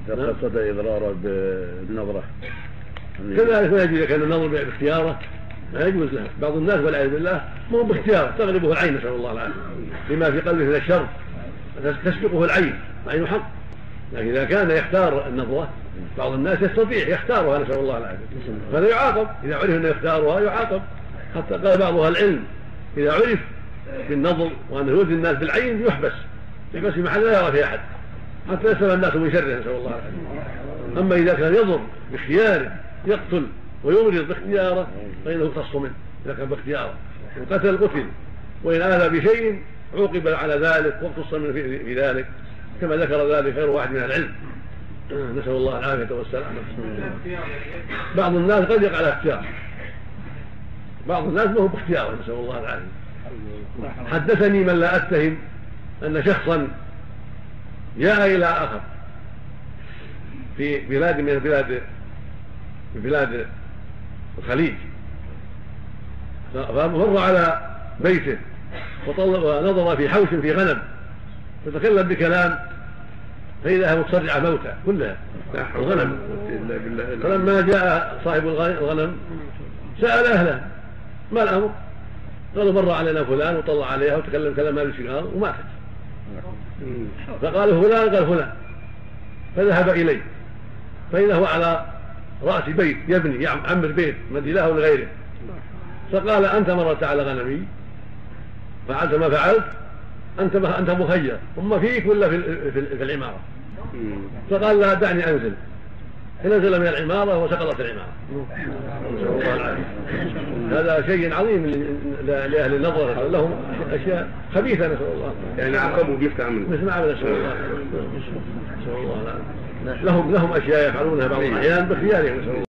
قصد إضراره بالنظرة كذلك ما يجوز إذا كان النظر باختياره ما يجوز له. بعض الناس والعياذ بالله مو باختياره تغلبه العين نسأل الله العافية لما في قلبه من الشر تسبقه العين حق. لكن إذا كان يختار النظرة بعض الناس يستطيع يختارها نسأل الله العافية فهذا يعاقب إذا عرف أنه يختارها يعاقب. حتى قال بعض أهل العلم إذا عرف بالنظر وأنه يؤذي الناس بالعين يحبس في محل لا يرى فيه أحد حتى يسلم الناس من شره نسأل الله العافية. أما إذا كان يضر باختياره يقتل ويمرض باختياره فإنه يقتص منه إذا كان باختياره وقتل وإن آذى بشيء عوقب على ذلك واقتص منه في ذلك كما ذكر ذلك غير واحد من العلم نسأل الله العافية والسلامة. بعض الناس قد يقع على اختيار بعض الناس ما هو باختياره نسأل الله العافية. حدثني من لا أتهم أن شخصا جاء إلى آخر في بلاد من بلاد الخليج فمر على بيته ونظر في حوش في غنم فتكلم بكلام فإذا متصرعة موتى كلها الغنم. فلما جاء صاحب الغنم سأل أهله ما الأمر؟ قالوا مر علينا فلان وطلع عليها وتكلم كلام ما بالشجار وماتت. فقالوا فلان قال فلان فذهب إليه فإذا هو على رأس بيت يبني يعمر بيت مدي له لغيره فقال أنت مرت على غنمي فعلت ما فعلت أنت مخير هم فيك ولا في العمارة؟ فقال لا دعني أنزل فنزل من العمارة وسقطت العمارة. هذا شيء عظيم لأهل النظر لهم أشياء خبيثة نسأل الله يعني عقبوا مثل عمل نسأل الله لهم أشياء يفعلونها بعض الأحيان باختيارهم نسأل الله.